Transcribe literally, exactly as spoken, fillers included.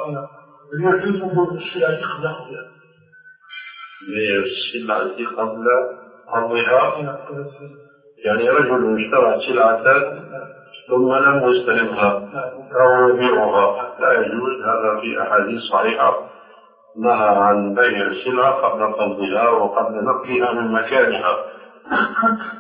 يجوز وجود السلعة قبل السلعة قبل عرضها، يعني رجل اشترى سلعة ثم لم يستلمها أو يبيعها لا يجوز. هذا في أحاديث صحيحة نهى عن بيع السلعة قبل قبضها وقبل نقلها من مكانها.